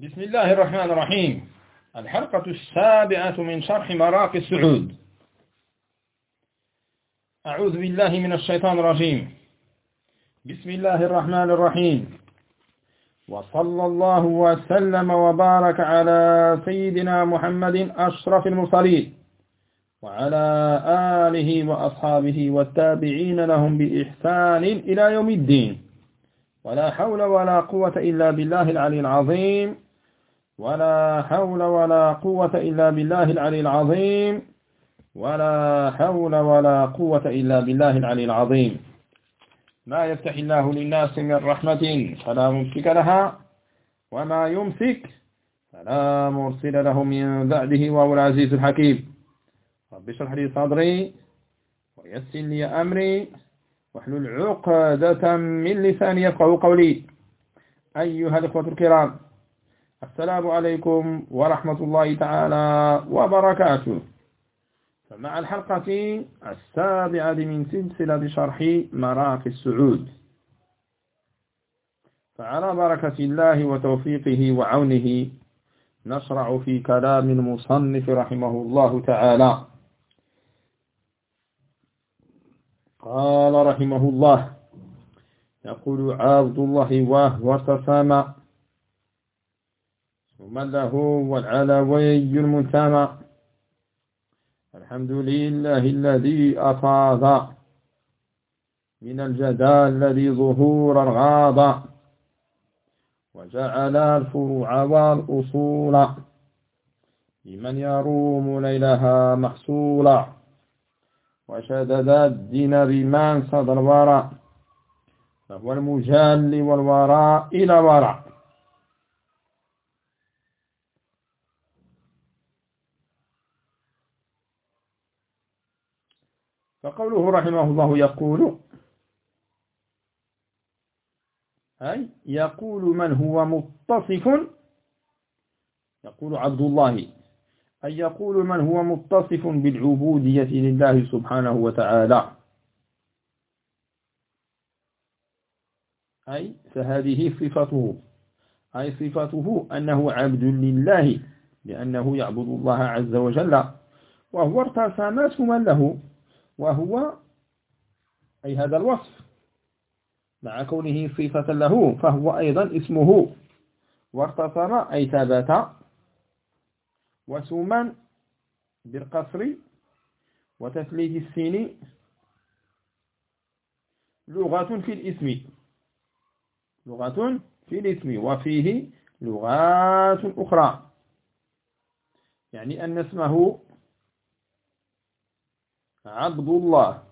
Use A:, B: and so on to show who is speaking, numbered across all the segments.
A: بسم الله الرحمن الرحيم. الحلقة السابعة من شرح مراقي السعود. أعوذ بالله من الشيطان الرجيم. بسم الله الرحمن الرحيم. وصلى الله وسلم وبارك على سيدنا محمد أشرف المرسلين وعلى آله وأصحابه والتابعين لهم بإحسان إلى يوم الدين. ولا حول ولا قوة إلا بالله العلي العظيم. ولا حول ولا قوة إلا بالله العلي العظيم. ولا حول ولا قوة إلا بالله العلي العظيم. ما يفتح الله للناس من رحمة فلا ممسك لها وما يمسك فلا مرسل له من بعده وهو العزيز الحكيم. رب اشرح لي صدري ويسر لي أمري واحلل عقدة من لساني يفقهوا قولي. أيها الإخوة الكرام، السلام عليكم ورحمة الله تعالى وبركاته. فمع الحلقة السابعة من سلسلة شرح مراقي السعود، فعلى بركة الله وتوفيقه وعونه نشرع في كلام المصنف رحمه الله تعالى. قال رحمه الله: يقول عبد الله وهو ارتسم ثم له والعلوي المنتمى. الحمد لله الذي أفاض من الجدال الذي ظهور الغاض وجعل الفروع والأصول لمن يروم ليلها محصولا وشدد الدين بمن صدر الوراء فهو المجال والوراء إلى وراء. فقوله رحمه الله يقول من هو متصف، يقول عبد الله أي يقول من هو متصف بالعبودية لله سبحانه وتعالى، أي فهذه صفته، أي صفته أنه عبد لله لأنه يعبد الله عز وجل، وهو ارتسم اسما له، وهو أي هذا الوصف مع كونه صفة له فهو أيضا اسمه. وارتسم أي ثبت، وسما بالقصر وتثليث السين لغة في الاسم، لغة في الاسم وفيه لغات أخرى، يعني أن اسمه عبد الله.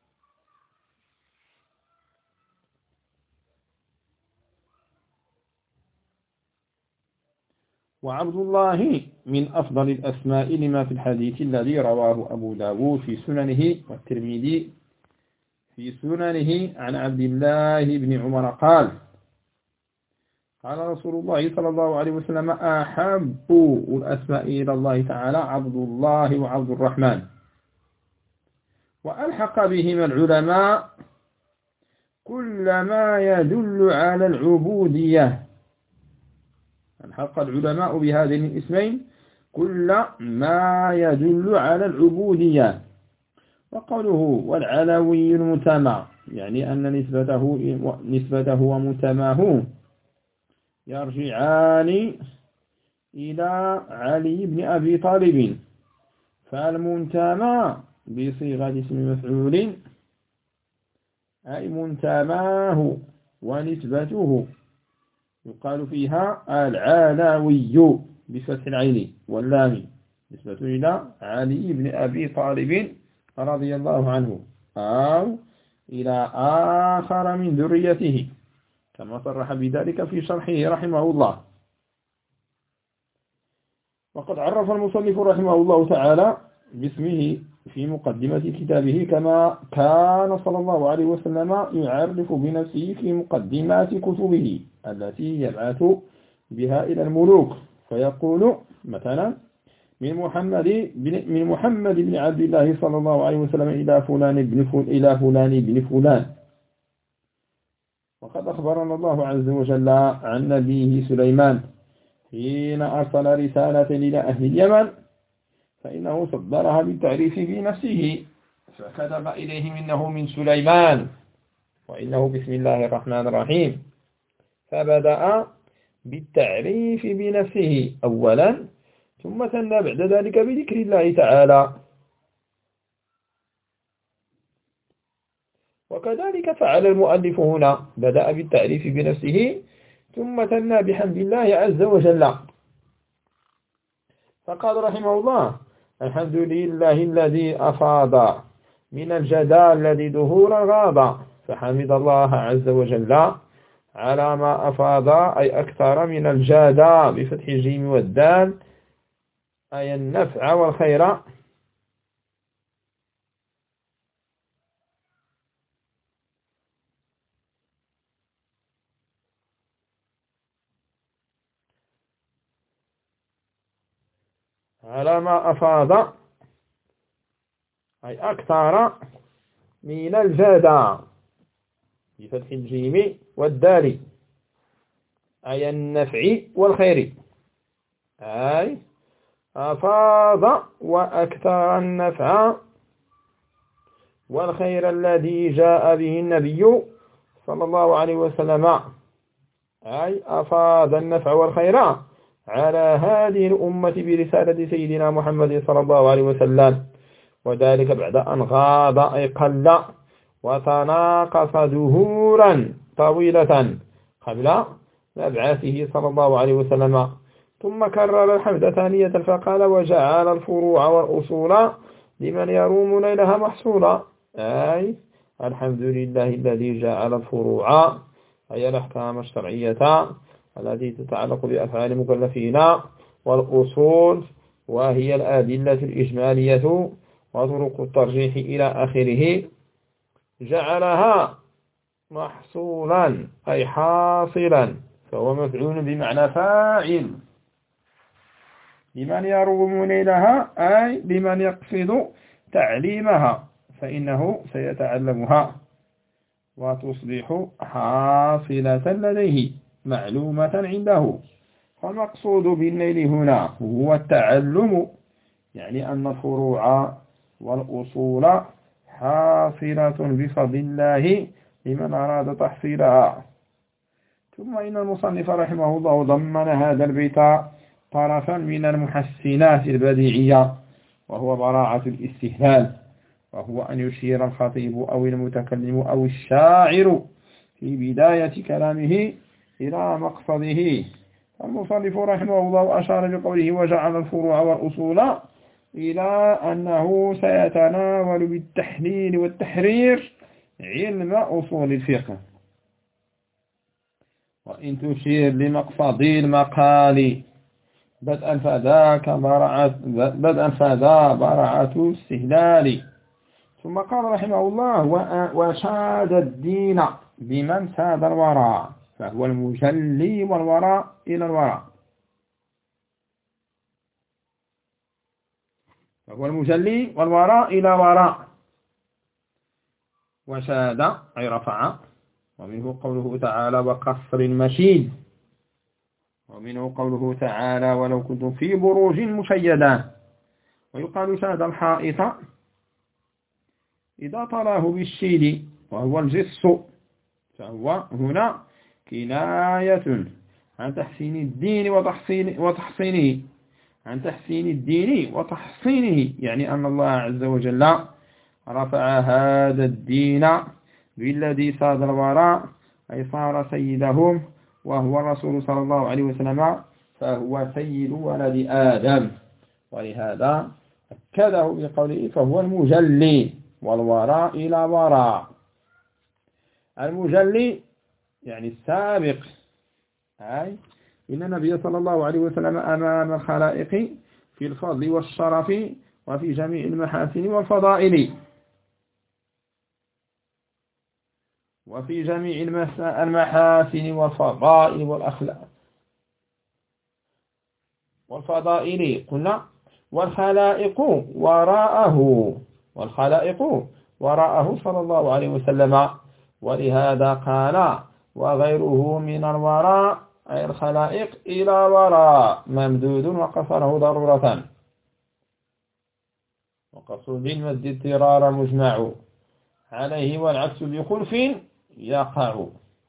A: وعبد الله من أفضل الأسماء لما في الحديث الذي رواه أبو داود في سننه والترمذي في سننه عن عبد الله بن عمر قال: قال رسول الله صلى الله عليه وسلم: أحب الأسماء إلى الله تعالى عبد الله وعبد الرحمن. وألحق بهما العلماء كل ما يدل على العبودية، ألحق العلماء بهذين الاسمين كل ما يدل على العبودية. وقوله والعلوي المنتمى يعني أن نسبته ومنتماه يرجعان إلى علي بن أبي طالب، فالمنتمى بصيغة اسم مفعول أي منتماه، ونسبته يقال فيها العلوي بفتح العين واللام، نسبة إلى علي بن أبي طالب رضي الله عنه أو إلى آخر من ذريته كما صرح بذلك في شرحه رحمه الله. وقد عرف المصنف رحمه الله تعالى باسمه في مقدمة كتابه كما كان صلى الله عليه وسلم يعرف بنفسه في مقدمات كتبه التي يبعث بها إلى الملوك، فيقول مثلا من محمد بن عبد الله صلى الله عليه وسلم إلى فلان بن فلان. وقد أخبرنا الله عز وجل عن نبيه سليمان حين أرسل رسالة إلى أهل اليمن فإنه صدرها بالتعريف بنفسه، فكتب إليهم إنه من سليمان وإنه بسم الله الرحمن الرحيم، فبدأ بالتعريف بنفسه أولا، ثم ثنى بعد ذلك بذكر الله تعالى. وكذلك فعل المؤلف هنا، بدأ بالتعريف بنفسه ثم ثنى بحمد الله عز وجل، فقال رحمه الله: الحمد لله الذي أفاض من الجدال الذي ظهورا غاب، فحمد الله عز وجل على ما أفاض أي أكثر من الجادة بفتح الجيم والدال، أي النفع والخير، على ما أفاض أي أكثر من الجادة بفتح الجيم والدال، أي النفع والخير، أي أفاض وأكثر النفع والخير الذي جاء به النبي صلى الله عليه وسلم، أي أفاض النفع والخير على هذه الأمة برسالة سيدنا محمد صلى الله عليه وسلم، وذلك بعد أن غاب أي قل وتناقص ظهورا طويلة قبل مبعثه صلى الله عليه وسلم. ثم كرر الحمد ثانية فقال: وجعل الفروع والأصول لمن يروم ليلها محصولا، أي الحمد لله الذي جعل الفروع أي الأحكام الشرعية التي تتعلق بأفعال المكلفين، والأصول وهي الأدلة الإجمالية وطرق الترجيح إلى آخره، جعلها محصولا أي حاصلا، فهو مفعول بمعنى فاعل، لمن يروم ليلها أي لمن يقصد تعليمها، فإنه سيتعلمها وتصبح حاصلة لديه معلومة عنده. فالمقصود بالنيل هنا هو التعلم، يعني أن الفروع والأصول حاصلة بفضل الله لمن أراد تحصيلها. ثم إن المصنف رحمه الله ضمن هذا البيت طرفا من المحسنات البديعية، وهو براعة الاستهلال، وهو أن يشير الخطيب أو المتكلم أو الشاعر في بداية كلامه إلى مقصده. المصنف رحمه الله أشار بقوله: وجعل الفروع والأصول، إلى أنه سيتناول بالتحليل والتحرير علم أصول الفقه. وإن تشير لمقصد المقال بدءا فذا براعة استهلال. ثم قال رحمه الله: وشاد الدين بمن ساد الوراء، فهو المجلي والوراء إلى الوراء، فهو المجلي والوراء إلى وراء. وشاد أي رفع، ومنه قوله تعالى: وقصر المشيد، ومنه قوله تعالى: ولو كنتم في بروج مشيدة. ويقال شاد الحائط إذا طلاه بالشيد وهو الجص، فهو هنا كناية عن تحسين الدين وتحصينه، عن تحسين الدين وتحصينه، يعني أن الله عز وجل رفع هذا الدين بالذي ساد الوراء، أي صار سيدهم وهو الرسول صلى الله عليه وسلم، فهو سيد ولد آدم. ولهذا أكده بقوله: فهو المجلي والوراء إلى وراء. المجلي يعني السابق، أي إن النبي صلى الله عليه وسلم أمام الخلائق في الفضل والشرف وفي جميع المحاسن والفضائل، وفي جميع المحاسن والفضائل والأخلاق والفضائل قلنا والخلائق وراءه صلى الله عليه وسلم. ولهذا قال: وغيره من الوراء أي الخلائق إلى وراء ممدود وقصره ضرورة، وقصر بالمد اضطرار مجمع عليه والعكس بخلف يقع.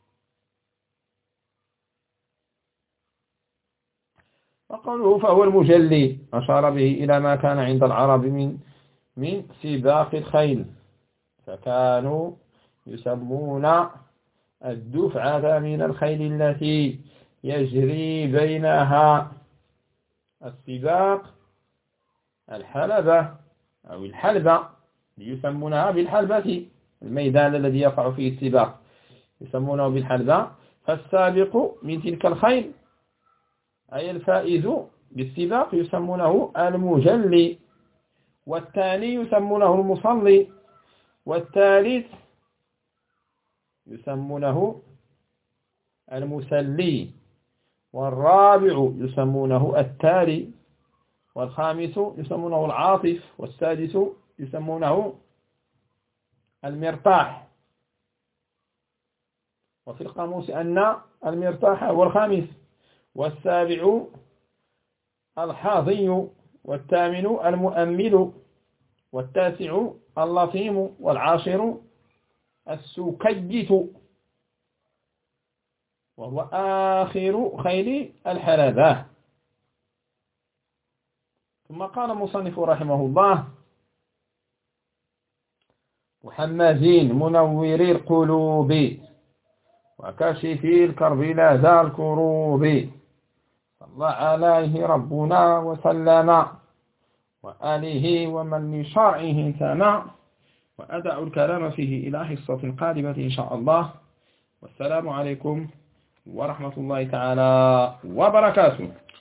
A: وقوله فهو المجلي أشار به إلى ما كان عند العرب من سباق الخيل، فكانوا يسمون الدفعة من الخيل التي يجري بينها السباق الحلبة أو الحلبة، يسمونها بالحلبة، الميدان الذي يقع فيه السباق يسمونه بالحلبة. فالسابق من تلك الخيل أي الفائز بالسباق يسمونه المجلي، والثاني يسمونه المصلي، والثالث يسمونه المسلي، والرابع يسمونه التالي، والخامس يسمونه العاطف، والسادس يسمونه المرتاح. وفي القاموس أن المرتاح هو الخامس، والسابع الحاضي، والثامن المؤمل، والتاسع اللطيم، والعاشر السكيت، وهو آخر خيل الحلبة. ثم قال المصنف رحمه الله: محمدين منوري القلوب وكاشفي الكرب لدى الكروب، صلى عليه ربنا وسلم وآله ومن لشرعه سمع. وأدع الكلام فيه إلى حصة قادمة إن شاء الله، والسلام عليكم ورحمة الله تعالى وبركاته.